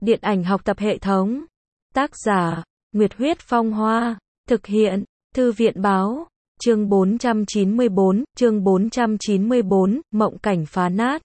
Điện ảnh học tập hệ thống. Tác giả, Nguyệt Huyết Phong Hoa. Thực hiện, Thư viện báo. Chương 494, Mộng cảnh phá nát.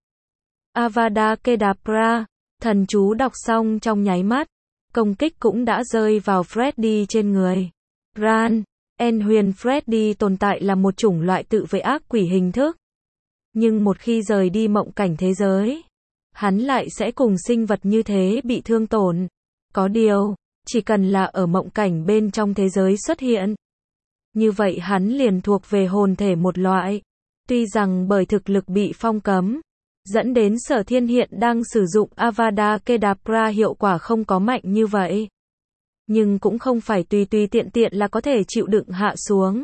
Avada Kedavra. Thần chú đọc xong trong nháy mắt. Công kích cũng đã rơi vào Freddy trên người. Ran, huyền Freddy tồn tại là một chủng loại tự vệ ác quỷ hình thức. Nhưng một khi rời đi mộng cảnh thế giới, hắn lại sẽ cùng sinh vật như thế bị thương tổn. Có điều, chỉ cần là ở mộng cảnh bên trong thế giới xuất hiện, như vậy hắn liền thuộc về hồn thể một loại. Tuy rằng bởi thực lực bị phong cấm, dẫn đến Sở Thiên hiện đang sử dụng Avada Kedavra hiệu quả không có mạnh như vậy. Nhưng cũng không phải tùy tùy tiện tiện là có thể chịu đựng hạ xuống.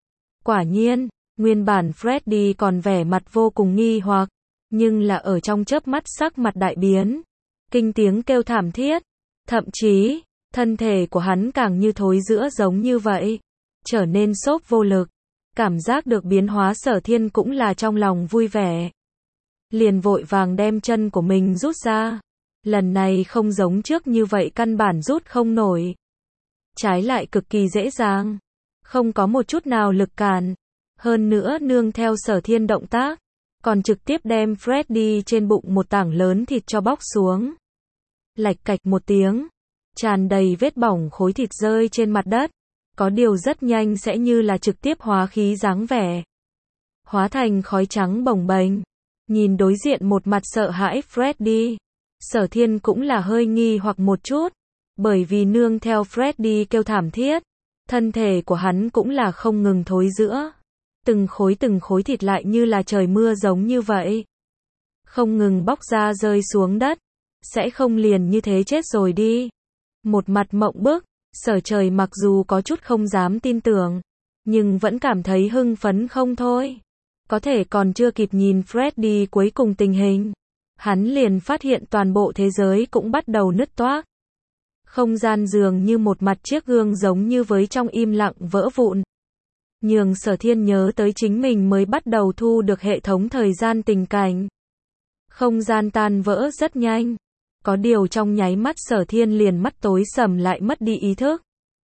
Quả nhiên, nguyên bản Freddy còn vẻ mặt vô cùng nghi hoặc, nhưng là ở trong chớp mắt sắc mặt đại biến, kinh tiếng kêu thảm thiết, thậm chí, thân thể của hắn càng như thối rữa giống như vậy, trở nên xốp vô lực. Cảm giác được biến hóa Sở Thiên cũng là trong lòng vui vẻ. Liền vội vàng đem chân của mình rút ra. Lần này không giống trước như vậy căn bản rút không nổi. Trái lại cực kỳ dễ dàng. Không có một chút nào lực cản. Hơn nữa nương theo Sở Thiên động tác, còn trực tiếp đem Freddy trên bụng một tảng lớn thịt cho bóc xuống. Lạch cạch một tiếng, tràn đầy vết bỏng khối thịt rơi trên mặt đất. Có điều rất nhanh sẽ như là trực tiếp hóa khí dáng vẻ. Hóa thành khói trắng bồng bềnh. Nhìn đối diện một mặt sợ hãi Freddy, Sở Thiên cũng là hơi nghi hoặc một chút. Bởi vì nương theo Freddy kêu thảm thiết, thân thể của hắn cũng là không ngừng thối rữa. Từng khối thịt lại như là trời mưa giống như vậy. Không ngừng bóc ra rơi xuống đất. Sẽ không liền như thế chết rồi đi. Một mặt mộng bức, Sở Trời mặc dù có chút không dám tin tưởng, nhưng vẫn cảm thấy hưng phấn không thôi. Có thể còn chưa kịp nhìn Freddy cuối cùng tình hình, hắn liền phát hiện toàn bộ thế giới cũng bắt đầu nứt toác. Không gian dường như một mặt chiếc gương giống như với trong im lặng vỡ vụn. Nhường Sở Thiên nhớ tới chính mình mới bắt đầu thu được hệ thống thời gian tình cảnh. Không gian tan vỡ rất nhanh. Có điều trong nháy mắt Sở Thiên liền mắt tối sầm lại mất đi ý thức.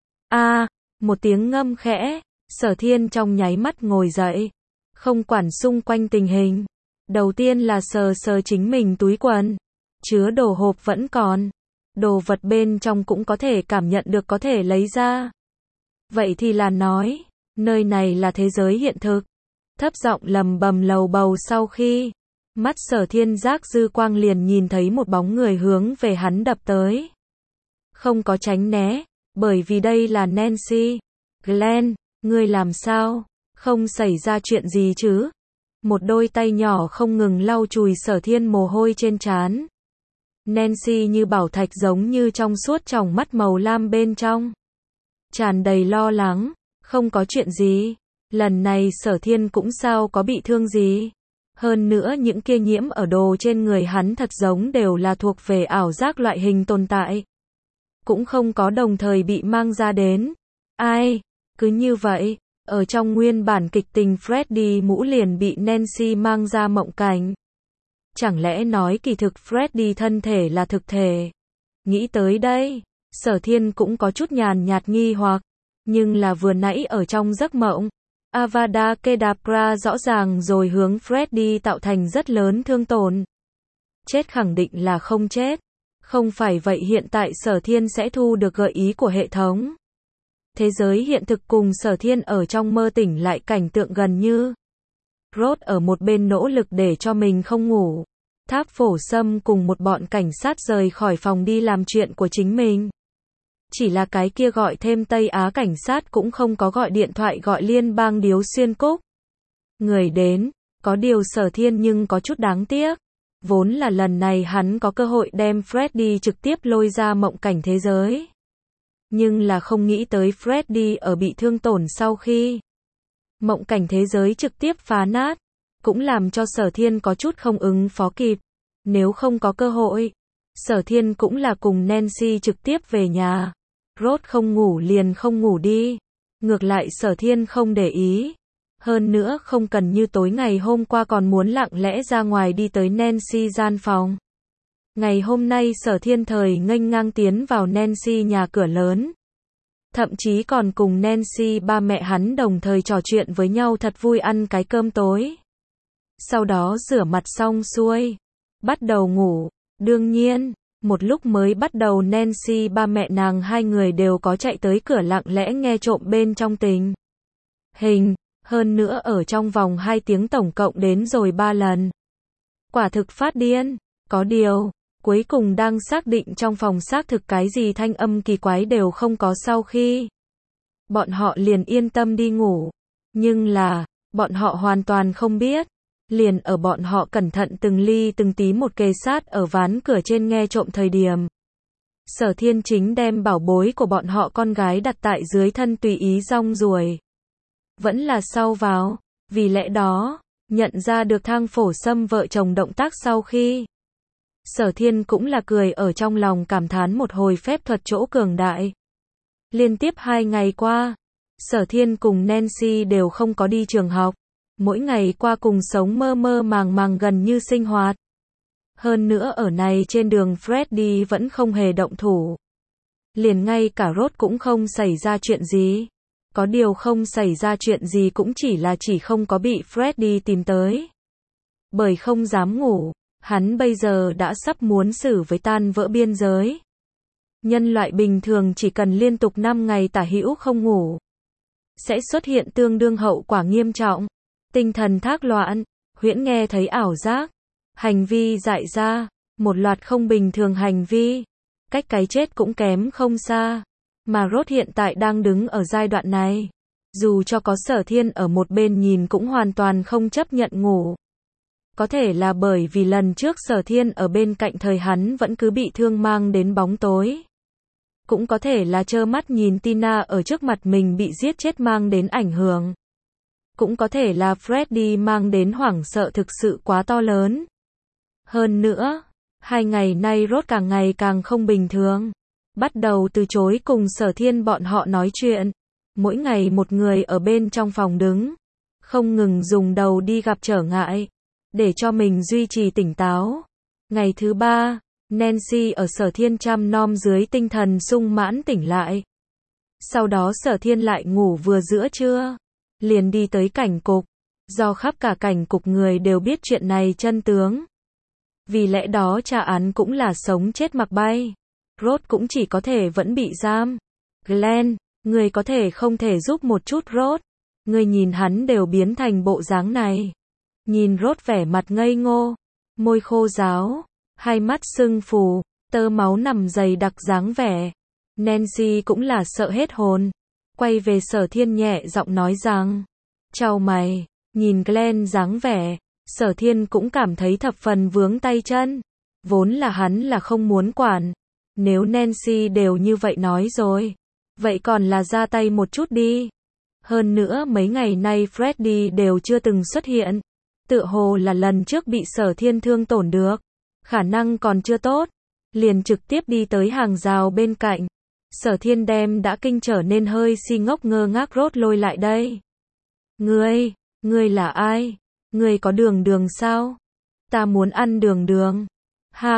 Một tiếng ngâm khẽ, Sở Thiên trong nháy mắt ngồi dậy. Không quản xung quanh tình hình. Đầu tiên là sờ sờ chính mình túi quần. Chứa đồ hộp vẫn còn. Đồ vật bên trong cũng có thể cảm nhận được có thể lấy ra. Vậy thì là nói, nơi này là thế giới hiện thực. Thấp giọng lầm bầm lầu bầu sau khi mắt Sở Thiên giác dư quang liền nhìn thấy một bóng người hướng về hắn đập tới. Không có tránh né, bởi vì đây là Nancy. Glenn, ngươi làm sao? Không xảy ra chuyện gì chứ? Một đôi tay nhỏ không ngừng lau chùi Sở Thiên mồ hôi trên trán. Nancy như bảo thạch giống như trong suốt tròng mắt màu lam bên trong. Tràn đầy lo lắng, không có chuyện gì. Lần này Sở Thiên cũng sao có bị thương gì. Hơn nữa những kia nhiễm ở đồ trên người hắn thật giống đều là thuộc về ảo giác loại hình tồn tại. Cũng không có đồng thời bị mang ra đến. Cứ như vậy, ở trong nguyên bản kịch tình Freddy mũ liền bị Nancy mang ra mộng cảnh. Chẳng lẽ nói kỳ thực Freddy thân thể là thực thể? Nghĩ tới đây, Sở Thiên cũng có chút nhàn nhạt nghi hoặc. Nhưng là vừa nãy ở trong giấc mộng, Avada Kedavra rõ ràng rồi hướng Freddy tạo thành rất lớn thương tổn. Chết khẳng định là không chết. Không phải vậy hiện tại Sở Thiên sẽ thu được gợi ý của hệ thống. Thế giới hiện thực cùng Sở Thiên ở trong mơ tỉnh lại cảnh tượng gần như. Rốt ở một bên nỗ lực để cho mình không ngủ. Tháp Phổ Sâm cùng một bọn cảnh sát rời khỏi phòng đi làm chuyện của chính mình. Chỉ là cái kia gọi thêm Tây Á cảnh sát cũng không có gọi điện thoại gọi liên bang Điếu Xuyên Cúc. Người đến, có điều Sở Thiên nhưng có chút đáng tiếc. Vốn là lần này hắn có cơ hội đem Freddy trực tiếp lôi ra mộng cảnh thế giới. Nhưng là không nghĩ tới Freddy ở bị thương tổn sau khi mộng cảnh thế giới trực tiếp phá nát. Cũng làm cho Sở Thiên có chút không ứng phó kịp. Nếu không có cơ hội, Sở Thiên cũng là cùng Nancy trực tiếp về nhà. Rốt không ngủ liền không ngủ đi. Ngược lại Sở Thiên không để ý. Hơn nữa không cần như tối ngày hôm qua còn muốn lặng lẽ ra ngoài đi tới Nancy gian phòng. Ngày hôm nay Sở Thiên thời nghênh ngang tiến vào Nancy nhà cửa lớn. Thậm chí còn cùng Nancy ba mẹ hắn đồng thời trò chuyện với nhau thật vui ăn cái cơm tối. Sau đó rửa mặt xong xuôi, bắt đầu ngủ. Đương nhiên, một lúc mới bắt đầu Nancy ba mẹ nàng hai người đều có chạy tới cửa lặng lẽ nghe trộm bên trong tình hình, hơn nữa ở trong vòng 2 tiếng tổng cộng đến rồi 3 lần. Quả thực phát điên, có điều, cuối cùng đang xác định trong phòng xác thực cái gì thanh âm kỳ quái đều không có sau khi bọn họ liền yên tâm đi ngủ. Nhưng là, bọn họ hoàn toàn không biết. Liền ở bọn họ cẩn thận từng ly từng tí một kề sát ở ván cửa trên nghe trộm thời điểm. Sở Thiên chính đem bảo bối của bọn họ con gái đặt tại dưới thân tùy ý rong ruổi. Vẫn là sau vào, vì lẽ đó, nhận ra được Thang Phổ Sâm vợ chồng động tác sau khi. Sở Thiên cũng là cười ở trong lòng cảm thán một hồi phép thuật chỗ cường đại. Liên tiếp 2 ngày qua, Sở Thiên cùng Nancy đều không có đi trường học. Mỗi ngày qua cùng sống mơ mơ màng màng gần như sinh hoạt. Hơn nữa ở này trên đường Freddy vẫn không hề động thủ. Liền ngay cả Rốt cũng không xảy ra chuyện gì. Có điều không xảy ra chuyện gì cũng chỉ không có bị Freddy tìm tới. Bởi không dám ngủ, hắn bây giờ đã sắp muốn xử với tan vỡ biên giới. Nhân loại bình thường chỉ cần liên tục 5 ngày tả hữu không ngủ, sẽ xuất hiện tương đương hậu quả nghiêm trọng. Tinh thần thác loạn, huyễn nghe thấy ảo giác, hành vi dại ra, một loạt không bình thường hành vi, cách cái chết cũng kém không xa. Mà Rốt hiện tại đang đứng ở giai đoạn này. Dù cho có Sở Thiên ở một bên nhìn cũng hoàn toàn không chấp nhận ngủ. Có thể là bởi vì lần trước Sở Thiên ở bên cạnh thời hắn vẫn cứ bị thương mang đến bóng tối. Cũng có thể là trơ mắt nhìn Tina ở trước mặt mình bị giết chết mang đến ảnh hưởng. Cũng có thể là Freddy mang đến hoảng sợ thực sự quá to lớn. Hơn nữa, 2 ngày nay Rốt càng ngày càng không bình thường. Bắt đầu từ chối cùng Sở Thiên bọn họ nói chuyện. Mỗi ngày một người ở bên trong phòng đứng. Không ngừng dùng đầu đi gặp trở ngại. Để cho mình duy trì tỉnh táo. Ngày thứ 3, Nancy ở Sở Thiên chăm nom dưới tinh thần sung mãn tỉnh lại. Sau đó Sở Thiên lại ngủ vừa giữa trưa. Liền đi tới cảnh cục. Do khắp cả cảnh cục người đều biết chuyện này chân tướng. Vì lẽ đó tra án cũng là sống chết mặc bay. Rốt cũng chỉ có thể vẫn bị giam. Glenn, người có thể không thể giúp một chút Rốt. Người nhìn hắn đều biến thành bộ dáng này. Nhìn Rốt vẻ mặt ngây ngô, môi khô ráo, hai mắt sưng phù, tơ máu nằm dày đặc dáng vẻ. Nancy cũng là sợ hết hồn. Quay về Sở Thiên nhẹ giọng nói rằng, chào mày. Nhìn Glenn dáng vẻ, Sở Thiên cũng cảm thấy thập phần vướng tay chân. Vốn là hắn là không muốn quản. Nếu Nancy đều như vậy nói rồi, vậy còn là ra tay một chút đi. Hơn nữa mấy ngày nay Freddy đều chưa từng xuất hiện. Tựa hồ là lần trước bị Sở Thiên thương tổn được. Khả năng còn chưa tốt. Liền trực tiếp đi tới hàng rào bên cạnh. Sở Thiên đem đã kinh trở nên hơi si ngốc ngơ ngác Rốt lôi lại đây. Ngươi là ai? Ngươi có đường sao? Ta muốn ăn đường. Ha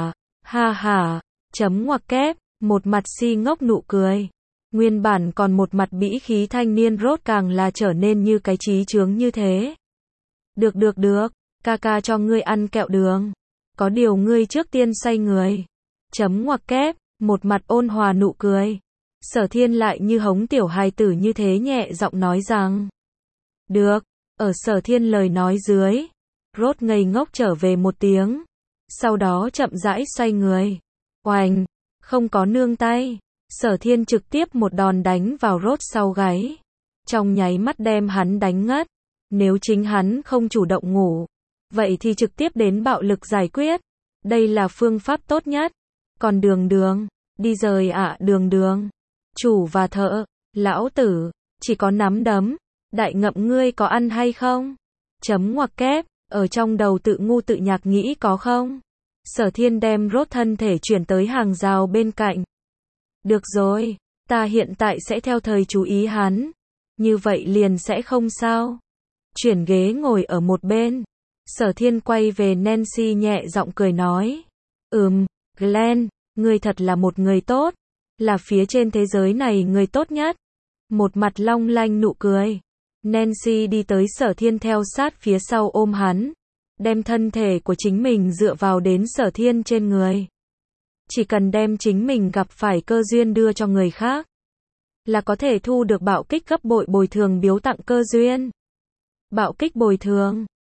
ha, chấm ngoặc kép, một mặt si ngốc nụ cười. Nguyên bản còn một mặt bĩ khí thanh niên Rốt càng là trở nên như cái trí chướng như thế. Được, ca cho ngươi ăn kẹo đường. Có điều ngươi trước tiên say người. Chấm ngoặc kép, một mặt ôn hòa nụ cười. Sở Thiên lại như hống tiểu hài tử như thế nhẹ giọng nói rằng. Được, ở Sở Thiên lời nói dưới. Rốt ngây ngốc trở về một tiếng. Sau đó chậm rãi xoay người. Oành, không có nương tay. Sở Thiên trực tiếp một đòn đánh vào Rốt sau gáy. Trong nháy mắt đem hắn đánh ngất. Nếu chính hắn không chủ động ngủ, vậy thì trực tiếp đến bạo lực giải quyết. Đây là phương pháp tốt nhất. Còn đường, đi rời ạ đường. Chủ và thợ, lão tử, chỉ có nắm đấm. Đại ngậm ngươi có ăn hay không? Chấm ngoặc kép, ở trong đầu tự ngu tự nhạc nghĩ có không? Sở Thiên đem Rốt thân thể chuyển tới hàng rào bên cạnh. Được rồi, ta hiện tại sẽ theo thời chú ý hắn. Như vậy liền sẽ không sao. Chuyển ghế ngồi ở một bên. Sở Thiên quay về Nancy nhẹ giọng cười nói. Glenn, ngươi thật là một người tốt. Là phía trên thế giới này người tốt nhất. Một mặt long lanh nụ cười. Nancy đi tới Sở Thiên theo sát phía sau ôm hắn. Đem thân thể của chính mình dựa vào đến Sở Thiên trên người. Chỉ cần đem chính mình gặp phải cơ duyên đưa cho người khác. Là có thể thu được bạo kích gấp bội bồi thường biếu tặng cơ duyên. Bạo kích bồi thường.